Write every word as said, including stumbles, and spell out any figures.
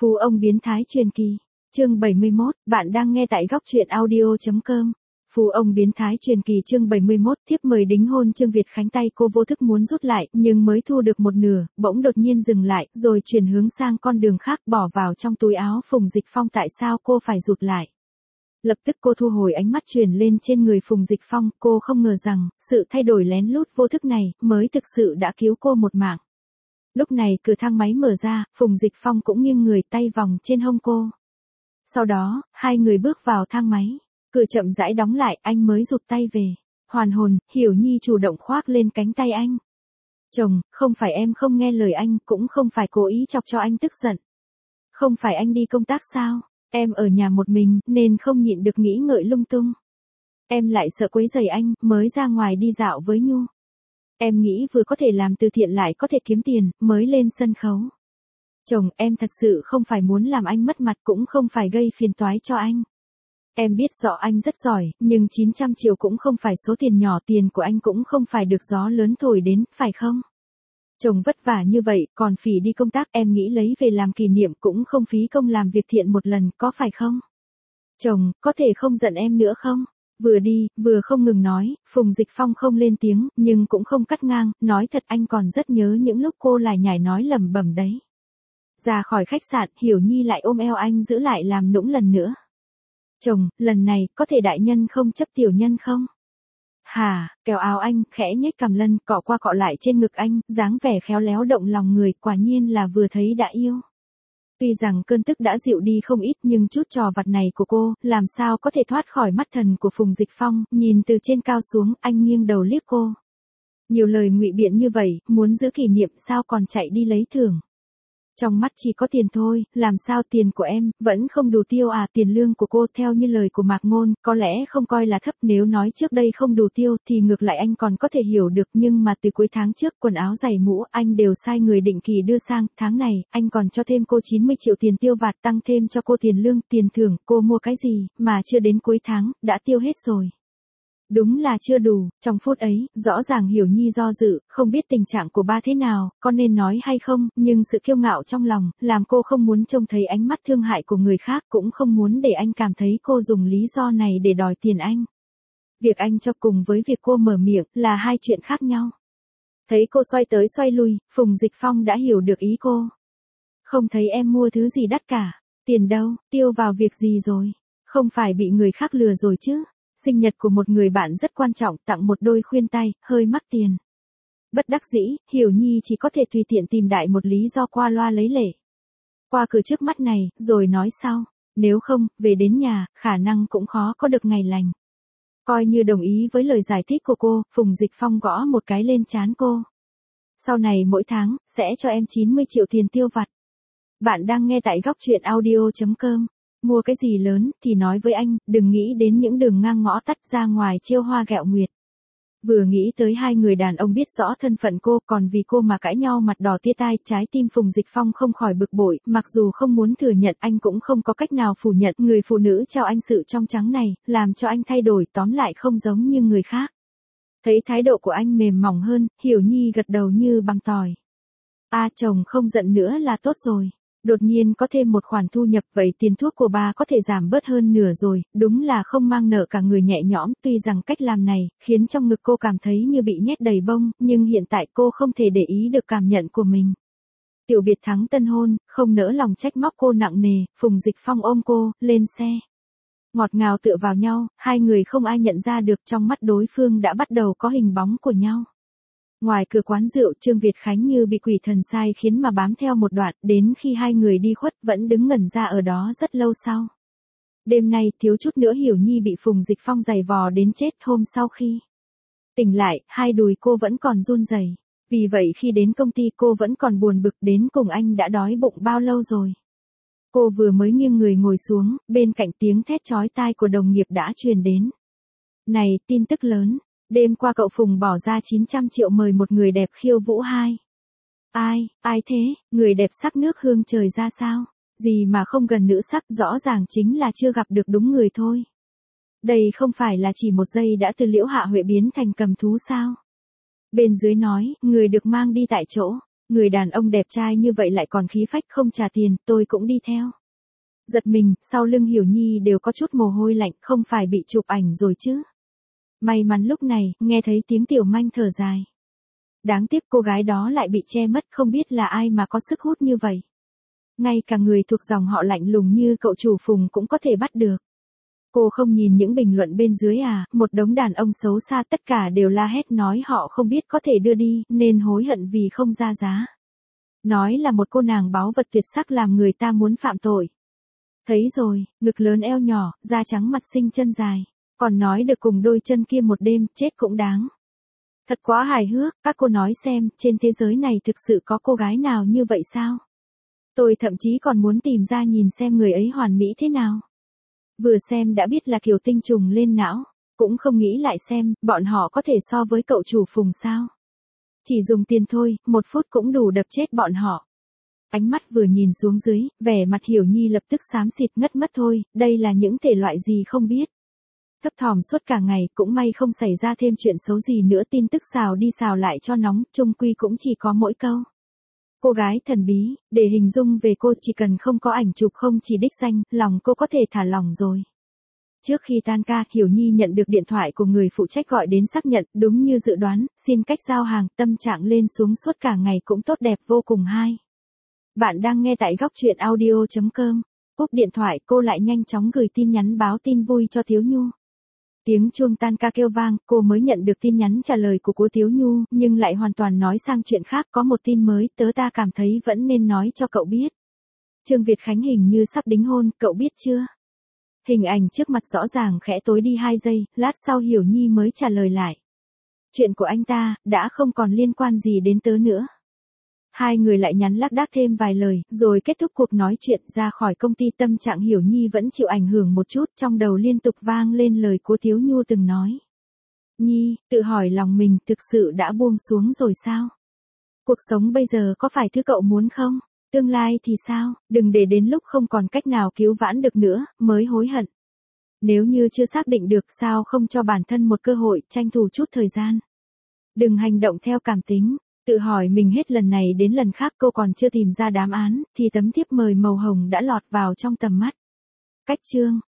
Phú ông biến thái truyền kỳ. Chương bảy mươi mốt, bạn đang nghe tại góc truyện audio chấm com. Phú ông biến thái truyền kỳ chương bảy mươi mốt, thiếp mời đính hôn Trương Việt Khánh tay cô vô thức muốn rút lại, nhưng mới thu được một nửa, bỗng đột nhiên dừng lại, rồi chuyển hướng sang con đường khác bỏ vào trong túi áo Phùng Dịch Phong. Tại sao cô phải rụt lại? Lập tức cô thu hồi ánh mắt chuyển lên trên người Phùng Dịch Phong, cô không ngờ rằng, sự thay đổi lén lút vô thức này, mới thực sự đã cứu cô một mạng. Lúc này cửa thang máy mở ra, Phùng Dịch Phong cũng nghiêng người tay vòng trên hông cô. Sau đó, hai người bước vào thang máy. Cửa chậm rãi đóng lại, anh mới rụt tay về. Hoàn hồn, Hiểu Nhi chủ động khoác lên cánh tay anh. Chồng, không phải em không nghe lời anh, cũng không phải cố ý chọc cho anh tức giận. Không phải anh đi công tác sao? Em ở nhà một mình, nên không nhịn được nghĩ ngợi lung tung. Em lại sợ quấy rầy anh, mới ra ngoài đi dạo với Nhu. Em nghĩ vừa có thể làm từ thiện lại có thể kiếm tiền, mới lên sân khấu. Chồng, em thật sự không phải muốn làm anh mất mặt, cũng không phải gây phiền toái cho anh. Em biết rõ anh rất giỏi, nhưng chín trăm triệu cũng không phải số tiền nhỏ, tiền của anh cũng không phải được gió lớn thổi đến, phải không? Chồng vất vả như vậy, còn phí đi công tác, em nghĩ lấy về làm kỷ niệm cũng không phí công làm việc thiện một lần, có phải không? Chồng, có thể không giận em nữa không? Vừa đi, vừa không ngừng nói, Phùng Dịch Phong không lên tiếng, nhưng cũng không cắt ngang, nói thật anh còn rất nhớ những lúc cô lải nhải nói lẩm bẩm đấy. Ra khỏi khách sạn, Hiểu Nhi lại ôm eo anh giữ lại làm nũng lần nữa. Chồng, lần này, có thể đại nhân không chấp tiểu nhân không? Hà, kéo áo anh, khẽ nhếch cằm lân, cọ qua cọ lại trên ngực anh, dáng vẻ khéo léo động lòng người, quả nhiên là vừa thấy đã yêu. Tuy rằng cơn tức đã dịu đi không ít, nhưng chút trò vặt này của cô, làm sao có thể thoát khỏi mắt thần của Phùng Dịch Phong, nhìn từ trên cao xuống, anh nghiêng đầu liếc cô. Nhiều lời ngụy biện như vậy, muốn giữ kỷ niệm sao còn chạy đi lấy thưởng. Trong mắt chỉ có tiền thôi, làm sao tiền của em, vẫn không đủ tiêu à? Tiền lương của cô theo như lời của Mạc Ngôn, có lẽ không coi là thấp, nếu nói trước đây không đủ tiêu thì ngược lại anh còn có thể hiểu được, nhưng mà từ cuối tháng trước quần áo giày mũ anh đều sai người định kỳ đưa sang, tháng này, anh còn cho thêm cô chín mươi triệu tiền tiêu vặt, tăng thêm cho cô tiền lương, tiền thưởng, cô mua cái gì, mà chưa đến cuối tháng, đã tiêu hết rồi. Đúng là chưa đủ, trong phút ấy, rõ ràng Hiểu Nhi do dự, không biết tình trạng của ba thế nào, có nên nói hay không, nhưng sự kiêu ngạo trong lòng, làm cô không muốn trông thấy ánh mắt thương hại của người khác, cũng không muốn để anh cảm thấy cô dùng lý do này để đòi tiền anh. Việc anh cho cùng với việc cô mở miệng, là hai chuyện khác nhau. Thấy cô xoay tới xoay lui, Phùng Dịch Phong đã hiểu được ý cô. Không thấy em mua thứ gì đắt cả, tiền đâu, tiêu vào việc gì rồi, không phải bị người khác lừa rồi chứ. Sinh nhật của một người bạn rất quan trọng, tặng một đôi khuyên tay, hơi mắc tiền. Bất đắc dĩ, Hiểu Nhi chỉ có thể tùy tiện tìm đại một lý do qua loa lấy lệ. Qua cửa trước mắt này, rồi nói sau, nếu không, về đến nhà, khả năng cũng khó có được ngày lành. Coi như đồng ý với lời giải thích của cô, Phùng Dịch Phong gõ một cái lên trán cô. Sau này mỗi tháng, sẽ cho em chín mươi triệu tiền tiêu vặt. Bạn đang nghe tại góc truyện audio chấm com. Mua cái gì lớn, thì nói với anh, đừng nghĩ đến những đường ngang ngõ tắt ra ngoài trêu hoa ghẹo nguyệt. Vừa nghĩ tới hai người đàn ông biết rõ thân phận cô, còn vì cô mà cãi nhau mặt đỏ tia tai, trái tim Phùng Dịch Phong không khỏi bực bội, mặc dù không muốn thừa nhận, anh cũng không có cách nào phủ nhận, người phụ nữ trao anh sự trong trắng này, làm cho anh thay đổi, tóm lại không giống như người khác. Thấy thái độ của anh mềm mỏng hơn, Hiểu Nhi gật đầu như bằng tỏi. À, chồng không giận nữa là tốt rồi. Đột nhiên có thêm một khoản thu nhập, vậy tiền thuốc của bà có thể giảm bớt hơn nửa rồi, đúng là không mang nợ cả người nhẹ nhõm. Tuy rằng cách làm này, khiến trong ngực cô cảm thấy như bị nhét đầy bông, nhưng hiện tại cô không thể để ý được cảm nhận của mình. Tiểu biệt thắng tân hôn, không nỡ lòng trách móc cô nặng nề, Phùng Dịch Phong ôm cô, lên xe. Ngọt ngào tựa vào nhau, hai người không ai nhận ra được trong mắt đối phương đã bắt đầu có hình bóng của nhau. Ngoài cửa quán rượu, Trương Việt Khánh như bị quỷ thần sai khiến mà bám theo một đoạn, đến khi hai người đi khuất vẫn đứng ngẩn ra ở đó rất lâu sau. Đêm nay, thiếu chút nữa Hiểu Nhi bị Phùng Dịch Phong giày vò đến chết. Hôm sau khi tỉnh lại, hai đùi cô vẫn còn run rẩy. Vì vậy khi đến công ty cô vẫn còn buồn bực, đến cùng anh đã đói bụng bao lâu rồi. Cô vừa mới nghiêng người ngồi xuống, bên cạnh tiếng thét chói tai của đồng nghiệp đã truyền đến. Này, tin tức lớn. Đêm qua cậu Phùng bỏ ra chín trăm triệu mời một người đẹp khiêu vũ hai. Ai, ai thế, người đẹp sắc nước hương trời ra sao? Gì mà không gần nữ sắc, rõ ràng chính là chưa gặp được đúng người thôi. Đây không phải là chỉ một giây đã từ Liễu Hạ Huệ biến thành cầm thú sao? Bên dưới nói, người được mang đi tại chỗ. Người đàn ông đẹp trai như vậy lại còn khí phách không trả tiền, tôi cũng đi theo. Giật mình, sau lưng Hiểu Nhi đều có chút mồ hôi lạnh, không phải bị chụp ảnh rồi chứ. May mắn lúc này, nghe thấy tiếng Tiểu Manh thở dài. Đáng tiếc cô gái đó lại bị che mất, không biết là ai mà có sức hút như vậy. Ngay cả người thuộc dòng họ lạnh lùng như cậu chủ Phùng cũng có thể bắt được. Cô không nhìn những bình luận bên dưới à, một đống đàn ông xấu xa tất cả đều la hét nói họ không biết có thể đưa đi, nên hối hận vì không ra giá. Nói là một cô nàng báu vật tuyệt sắc làm người ta muốn phạm tội. Thấy rồi, ngực lớn eo nhỏ, da trắng mặt xinh chân dài. Còn nói được cùng đôi chân kia một đêm, chết cũng đáng. Thật quá hài hước, các cô nói xem, trên thế giới này thực sự có cô gái nào như vậy sao? Tôi thậm chí còn muốn tìm ra nhìn xem người ấy hoàn mỹ thế nào. Vừa xem đã biết là kiểu tinh trùng lên não, cũng không nghĩ lại xem, bọn họ có thể so với cậu chủ Phùng sao. Chỉ dùng tiền thôi, một phút cũng đủ đập chết bọn họ. Ánh mắt vừa nhìn xuống dưới, vẻ mặt Hiểu Nhi lập tức xám xịt ngất mất thôi, đây là những thể loại gì không biết. Thấp thỏm suốt cả ngày, cũng may không xảy ra thêm chuyện xấu gì nữa, tin tức xào đi xào lại cho nóng, chung quy cũng chỉ có mỗi câu. Cô gái thần bí, để hình dung về cô chỉ cần không có ảnh chụp không chỉ đích danh, lòng cô có thể thả lỏng rồi. Trước khi tan ca, Hiểu Nhi nhận được điện thoại của người phụ trách gọi đến xác nhận, đúng như dự đoán, xin cách giao hàng, tâm trạng lên xuống suốt cả ngày cũng tốt đẹp vô cùng hai. Bạn đang nghe tại góc truyện audio chấm com. Cúp điện thoại cô lại nhanh chóng gửi tin nhắn báo tin vui cho Thiếu Nhu. Tiếng chuông tan ca kêu vang, cô mới nhận được tin nhắn trả lời của cô Thiếu Nhu, nhưng lại hoàn toàn nói sang chuyện khác, có một tin mới, tớ ta cảm thấy vẫn nên nói cho cậu biết. Trương Việt Khánh hình như sắp đính hôn, cậu biết chưa? Hình ảnh trước mặt rõ ràng khẽ tối đi hai giây, lát sau Hiểu Nhi mới trả lời lại. Chuyện của anh ta, đã không còn liên quan gì đến tớ nữa. Hai người lại nhắn lác đác thêm vài lời, rồi kết thúc cuộc nói chuyện. Ra khỏi công ty, tâm trạng Hiểu Nhi vẫn chịu ảnh hưởng một chút, trong đầu liên tục vang lên lời cô Thiếu Nhu từng nói. Nhi, tự hỏi lòng mình thực sự đã buông xuống rồi sao? Cuộc sống bây giờ có phải thứ cậu muốn không? Tương lai thì sao? Đừng để đến lúc không còn cách nào cứu vãn được nữa, mới hối hận. Nếu như chưa xác định được, sao không cho bản thân một cơ hội, tranh thủ chút thời gian. Đừng hành động theo cảm tính. Tự hỏi mình hết lần này đến lần khác cô còn chưa tìm ra đáp án, thì tấm thiếp mời màu hồng đã lọt vào trong tầm mắt. Cách chương